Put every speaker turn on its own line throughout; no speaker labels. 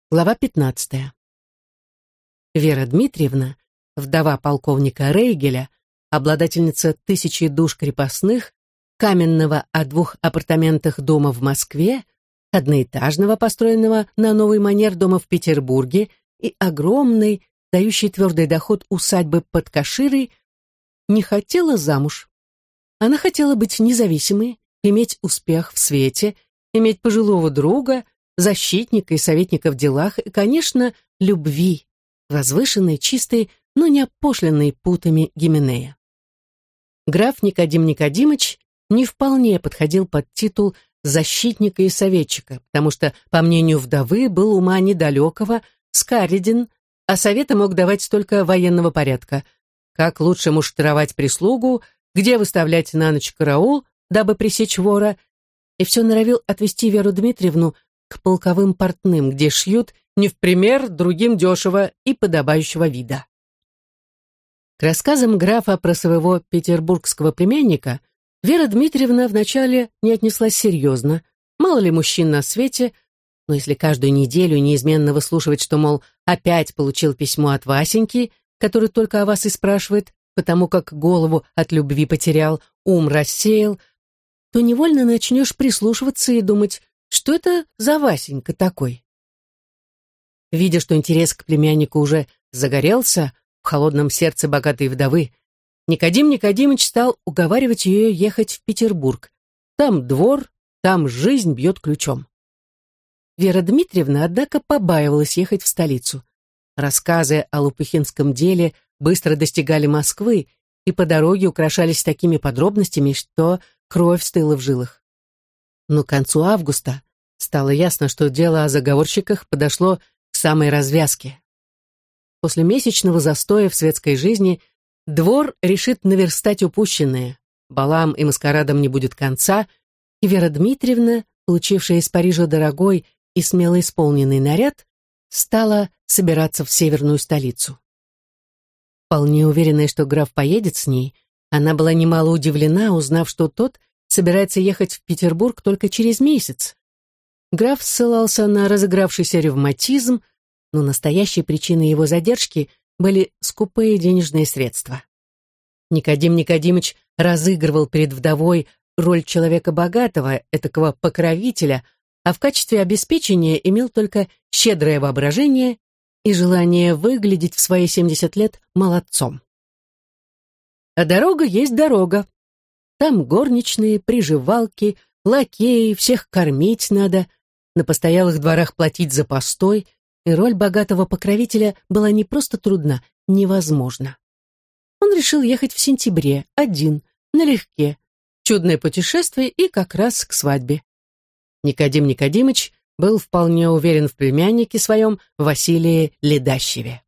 Глава 15. Вера Дмитриевна, вдова полковника Рейгеля, обладательница 1000 душ крепостных, каменного о 2 апартаментах дома в Москве, одноэтажного, построенного на новый манер дома в Петербурге и огромной, дающей твердый доход усадьбы под Каширой, не хотела замуж. Она хотела быть независимой, иметь успех в свете, иметь пожилого друга, защитника и советника в делах и, конечно, любви, возвышенной, чистой, но не опошленной путами Гименея. Граф Никодим Никодимыч не вполне подходил под титул защитника и советчика, потому что, по мнению вдовы, был ума недалекого, скареден, а советы мог давать только военного порядка. Как лучше муштровать прислугу, где выставлять на ночь караул, дабы пресечь вора, и все норовил отвести Веру Дмитриевну к полковым портным, где шьют не в пример другим дешево и подобающего вида. К рассказам графа про своего петербургского племянника Вера Дмитриевна вначале не отнеслась серьезно. Мало ли мужчин на свете, но если каждую неделю неизменно выслушивать, что, мол, опять получил письмо от Васеньки, который только о вас и спрашивает, потому как голову от любви потерял, ум рассеял, то невольно начнешь прислушиваться и думать, что это за Васенька такой? Видя, что интерес к племяннику уже загорелся в холодном сердце богатой вдовы, Никодим Никодимыч стал уговаривать ее ехать в Петербург. Там двор, там жизнь бьет ключом. Вера Дмитриевна, однако, побаивалась ехать в столицу. Рассказы о Лопухинском деле быстро достигали Москвы и по дороге украшались такими подробностями, что кровь стыла в жилах. Но к концу августа стало ясно, что дело о заговорщиках подошло к самой развязке. После месячного застоя в светской жизни двор решит наверстать упущенное, балам и маскарадам не будет конца, и Вера Дмитриевна, получившая из Парижа дорогой и смело исполненный наряд, стала собираться в северную столицу. Вполне уверенная, что граф поедет с ней, она была немало удивлена, узнав, что тот собирается ехать в Петербург только через месяц. Граф ссылался на разыгравшийся ревматизм, но настоящей причиной его задержки были скупые денежные средства. Никодим Никодимыч разыгрывал перед вдовой роль человека богатого, этакого покровителя, а в качестве обеспечения имел только щедрое воображение и желание выглядеть в свои 70 лет молодцом. А дорога есть дорога. Там горничные, приживалки, лакеи, всех кормить надо, на постоялых дворах платить за постой, и роль богатого покровителя была не просто трудна, невозможна. Он решил ехать в сентябре, один, налегке, чудное путешествие и как раз к свадьбе. Никодим Никодимыч был вполне уверен в племяннике своем Василии Ледащеве.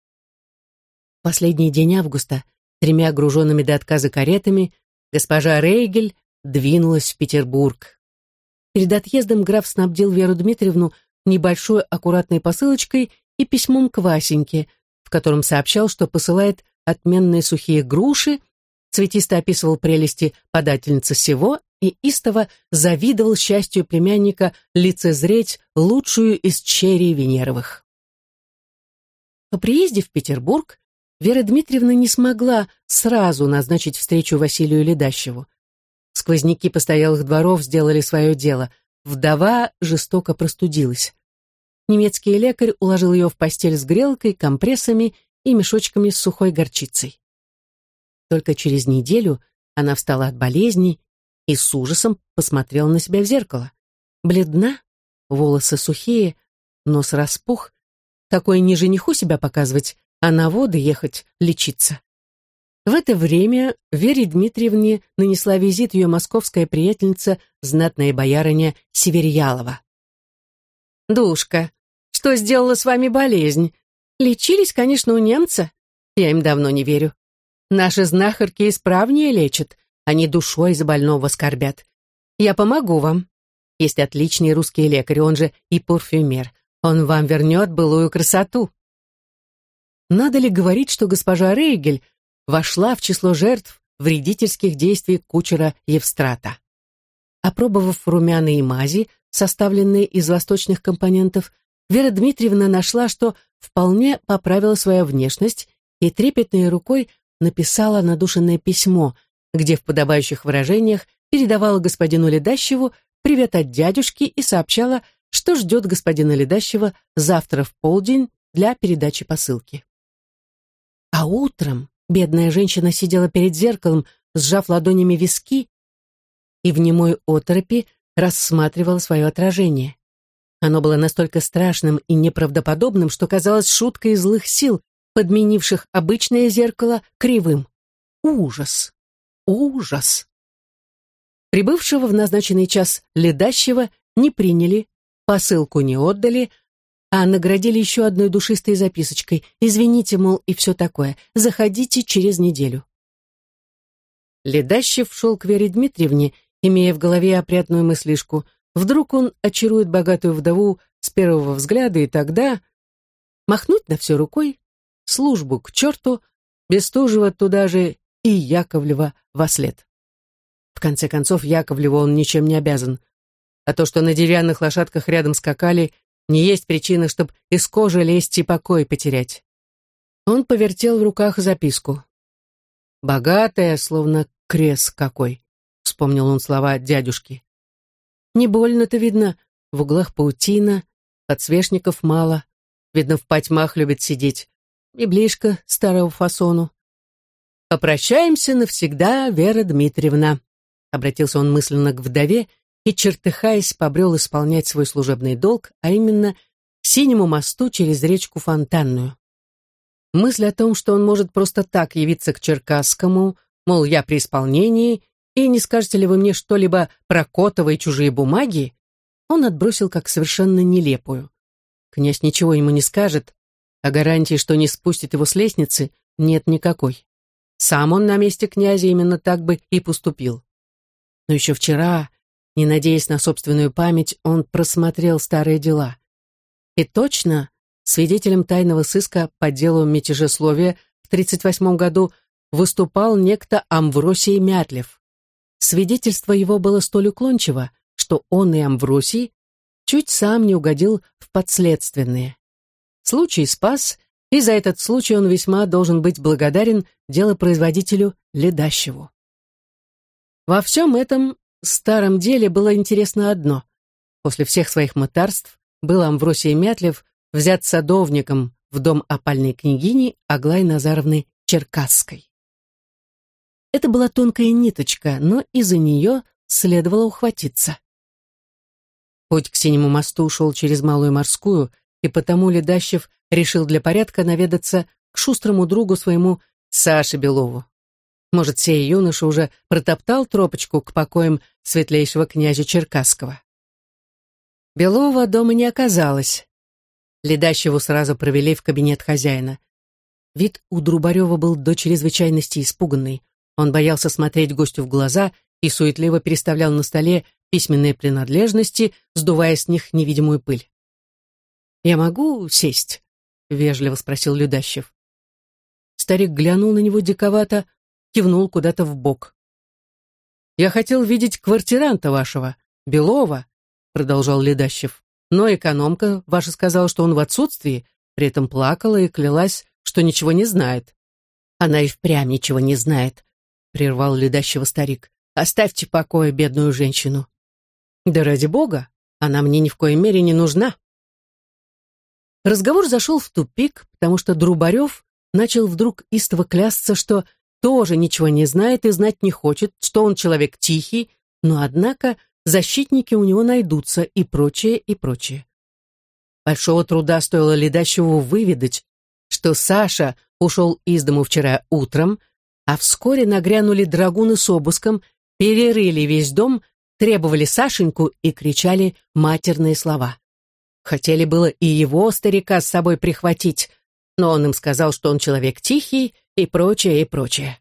Последний день августа, 3 груженными до отказа каретами, госпожа Рейгель двинулась в Петербург. Перед отъездом граф снабдил Веру Дмитриевну небольшой аккуратной посылочкой и письмом к Васеньке, в котором сообщал, что посылает отменные сухие груши, цветисто описывал прелести подательницы сего и истово завидовал счастью племянника лицезреть лучшую из черей Венеровых. По приезде в Петербург Вера Дмитриевна не смогла сразу назначить встречу Василию Ледащеву. Сквозняки постоялых дворов сделали свое дело. Вдова жестоко простудилась. Немецкий лекарь уложил ее в постель с грелкой, компрессами и мешочками с сухой горчицей. Только через неделю она встала от болезни и с ужасом посмотрела на себя в зеркало. Бледна, волосы сухие, нос распух. Такое не жениху себя показывать, а на воды ехать лечиться. В это время Вере Дмитриевне нанесла визит ее московская приятельница, знатная боярыня Северьялова. «Душка, что сделала с вами болезнь? Лечились, конечно, у немца. Я им давно не верю. Наши знахарки исправнее лечат, они душой за больного скорбят. Я помогу вам. Есть отличный русский лекарь, он же и парфюмер. Он вам вернет былую красоту». Надо ли говорить, что госпожа Рейгель вошла в число жертв вредительских действий кучера Евстрата? Опробовав румяна и мази, составленные из восточных компонентов, Вера Дмитриевна нашла, что вполне поправила свою внешность и трепетной рукой написала надушенное письмо, где в подобающих выражениях передавала господину Ледащеву привет от дядюшки и сообщала, что ждет господина Ледащева завтра в полдень для передачи посылки. А утром бедная женщина сидела перед зеркалом, сжав ладонями виски, и в немой оторопи рассматривала свое отражение. Оно было настолько страшным и неправдоподобным, что казалось шуткой злых сил, подменивших обычное зеркало кривым. Ужас! Ужас! Прибывшего в назначенный час Ледащева не приняли, посылку не отдали, а наградили еще одной душистой записочкой. «Извините, мол, и все такое. Заходите через неделю». Ледащев шел к Вере Дмитриевне, имея в голове опрятную мыслишку. Вдруг он очарует богатую вдову с первого взгляда, и тогда махнуть на все рукой, службу к черту, Бестужева туда же и Яковлева вослед. В конце концов, Яковлеву он ничем не обязан. А то, что на деревянных лошадках рядом скакали, не есть причина, чтобы из кожи лезть и покой потерять. Он повертел в руках записку. «Богатая, словно крест какой», — вспомнил он слова дядюшки. «Не больно-то видно, в углах паутина, подсвечников мало, видно, в потьмах любит сидеть, библейшка старого фасону. Попрощаемся навсегда, Вера Дмитриевна», — обратился он мысленно к вдове и, чертыхаясь, побрел исполнять свой служебный долг, а именно к Синему мосту через речку Фонтанную. Мысль о том, что он может просто так явиться к Черкасскому, мол, я при исполнении, и не скажете ли вы мне что-либо про Котова и чужие бумаги, он отбросил как совершенно нелепую. Князь ничего ему не скажет, а гарантии, что не спустит его с лестницы, нет никакой. Сам он на месте князя именно так бы и поступил. Но еще вчера, не надеясь на собственную память, он просмотрел старые дела. И точно, свидетелем тайного сыска по делу мятежесловия в 1938 году выступал некто Амвросий Мятлев. Свидетельство его было столь уклончиво, что он и Амвросий чуть сам не угодил в подследственные. Случай спас, и за этот случай он весьма должен быть благодарен делопроизводителю Ледащеву. Во всем этом старом деле было интересно одно. После всех своих мытарств был Амвросий Мятлев взят садовником в дом опальной княгини Аглаи Назаровны Черкасской. Это была тонкая ниточка, но и за нее следовало ухватиться. Путь к Синему мосту ушел через Малую Морскую, и потому Ледащев решил для порядка наведаться к шустрому другу своему Саше Белову. Может, сей юноша уже протоптал тропочку к покоям светлейшего князя Черкасского. Белова дома не оказалось. Ледащеву сразу провели в кабинет хозяина. Вид у Друбарева был до чрезвычайности испуганный. Он боялся смотреть гостю в глаза и суетливо переставлял на столе письменные принадлежности, сдувая с них невидимую пыль. «Я могу сесть?» — вежливо спросил Ледащев. Старик глянул на него диковато, кивнул куда-то в бок. «Я хотел видеть квартиранта вашего, Белова», — продолжал Ледащев. «Но экономка ваша сказала, что он в отсутствии, при этом плакала и клялась, что ничего не знает». «Она и впрямь ничего не знает», — прервал Ледащева старик. «Оставьте в покое бедную женщину». «Да ради бога, она мне ни в коей мере не нужна». Разговор зашел в тупик, потому что Друбарев начал вдруг истово клясться, что тоже ничего не знает и знать не хочет, что он человек тихий, но, однако, защитники у него найдутся и прочее, и прочее. Большого труда стоило Ледащеву выведать, что Саша ушел из дому вчера утром, а вскоре нагрянули драгуны с обыском, перерыли весь дом, требовали Сашеньку и кричали матерные слова. Хотели было и его, старика, с собой прихватить, но он им сказал, что он человек тихий и прочее, и прочее.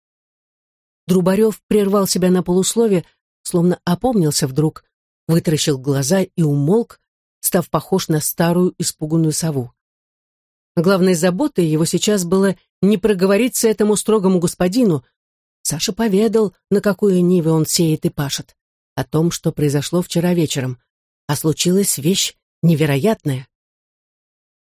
Друбарев прервал себя на полуслове, словно опомнился вдруг, вытаращил глаза и умолк, став похож на старую испуганную сову. Главной заботой его сейчас было не проговориться этому строгому господину. Саша поведал, на какую ниве он сеет и пашет, о том, что произошло вчера вечером, а случилась вещь невероятная.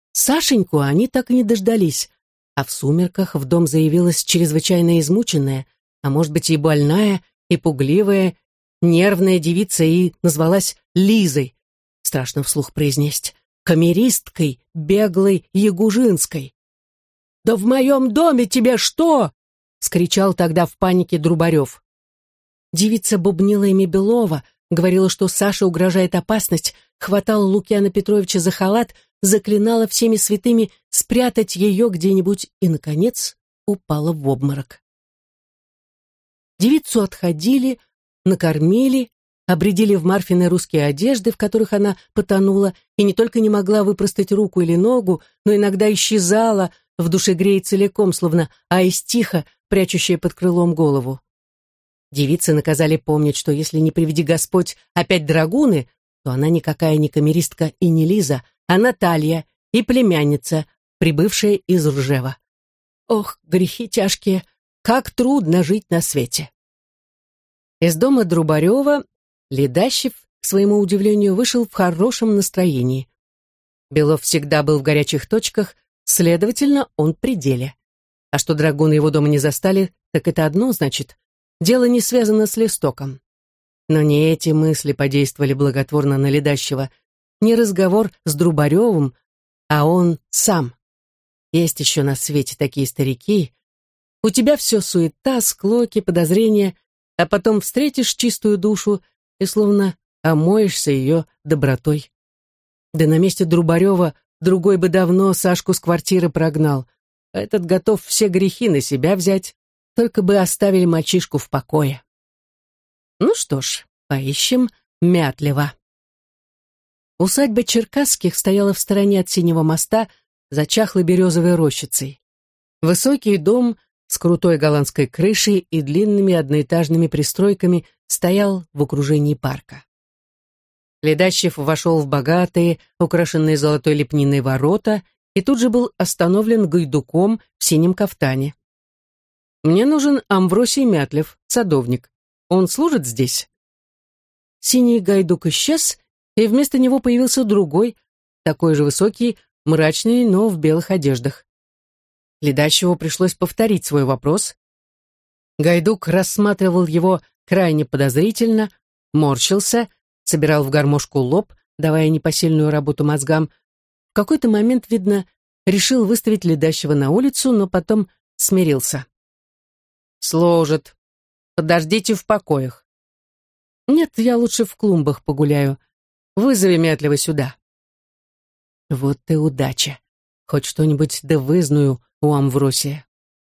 Сашеньку они так и не дождались, а в сумерках в дом заявилась чрезвычайно измученная, а может быть и больная, и пугливая, нервная девица и назвалась Лизой, страшно вслух произнесть, камеристкой, беглой Ягужинской. «Да в моем доме тебе что?» — скричал тогда в панике Друбарев. Девица бубнила имя Белова, говорила, что Саше угрожает опасность, хватала Лукьяна Петровича за халат, заклинала всеми святыми спрятать ее где-нибудь и, наконец, упала в обморок. Девицу отходили, накормили, обредили в Марфины русские одежды, в которых она потонула, и не только не могла выпростать руку или ногу, но иногда исчезала, в душегрее целиком, словно аистиха, прячущая под крылом голову. Девицы наказали помнить, что если не приведи Господь опять драгуны, то она никакая не камеристка и не Лиза, а Наталья и племянница, прибывшая из Ржева. Ох, грехи тяжкие, как трудно жить на свете. Из дома Друбарева Ледащев, к своему удивлению, вышел в хорошем настроении. Белов всегда был в горячих точках, следовательно, он при деле. А что драгуны его дома не застали, так это одно значит. Дело не связано с Листоком. Но не эти мысли подействовали благотворно на Ледащева, не разговор с Друбаревым, а он сам. Есть еще на свете такие старики. У тебя все суета, склоки, подозрения, а потом встретишь чистую душу и словно омоешься ее добротой. Да на месте Друбарева другой бы давно Сашку с квартиры прогнал, а этот готов все грехи на себя взять, только бы оставили мальчишку в покое. Ну что ж, поищем Мятлева. Усадьба Черкасских стояла в стороне от Синего моста за чахлой березовой рощицей. Высокий дом с крутой голландской крышей и длинными одноэтажными пристройками стоял в окружении парка. Ледащев вошел в богатые, украшенные золотой лепниной ворота и тут же был остановлен гайдуком в синем кафтане. «Мне нужен Амвросий Мятлев, садовник. Он служит здесь?» Синий гайдук исчез, и вместо него появился другой, такой же высокий, мрачный, но в белых одеждах. Ледащеву пришлось повторить свой вопрос. Гайдук рассматривал его крайне подозрительно, морщился, собирал в гармошку лоб, давая непосильную работу мозгам. В какой-то момент, видно, решил выставить Ледащева на улицу, но потом смирился. «Служит. Подождите в покоях». «Нет, я лучше в клумбах погуляю. Вызови Мятлева сюда». Вот и удача. Хоть что-нибудь да вызнаю у Амвросия.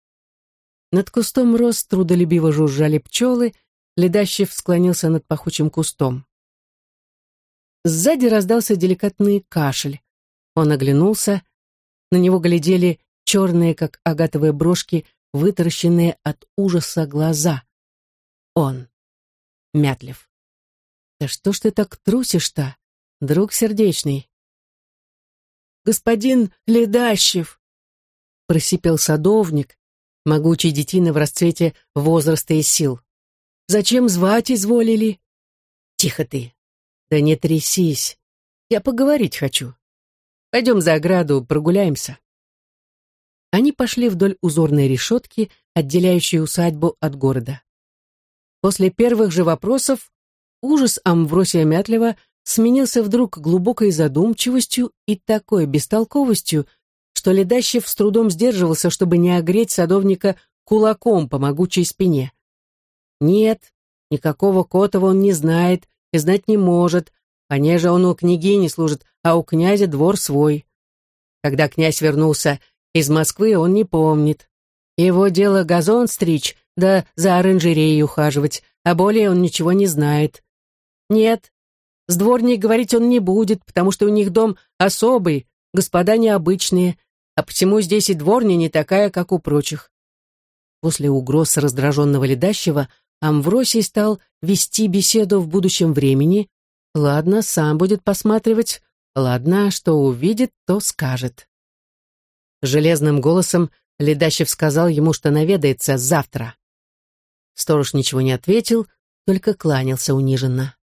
Над кустом роз трудолюбиво жужжали пчелы, Ледащев склонился над пахучим кустом. Сзади раздался деликатный кашель. Он оглянулся. На него глядели черные, как агатовые брошки, вытаращенные от ужаса глаза. Он. Мятлев. «Да что ж ты так трусишь-то, друг сердечный?» «Господин Ледащев!» — просипел садовник, могучий детина в расцвете возраста и сил. «Зачем звать изволили?» «Тихо ты! Да не трясись! Я поговорить хочу. Пойдем за ограду, прогуляемся». Они пошли вдоль узорной решетки, отделяющей усадьбу от города. После первых же вопросов ужас Амвросия Мятлева сменился вдруг глубокой задумчивостью и такой бестолковостью, что Ледащев с трудом сдерживался, чтобы не огреть садовника кулаком по могучей спине. Нет, никакого Котова он не знает и знать не может, понеже он у княгини служит, а у князя двор свой. Когда князь вернулся из Москвы, он не помнит. Его дело газон стричь, да за оранжереей ухаживать, а более он ничего не знает. Нет, с дворней говорить он не будет, потому что у них дом особый, господа необычные, а почему здесь и дворня не такая, как у прочих. После угроз раздраженного Ледащева Амвросий стал вести беседу в будущем времени. Ладно, сам будет посматривать, ладно, что увидит, то скажет. Железным голосом Ледащев сказал ему, что наведается завтра. Сторож ничего не ответил, только кланялся униженно.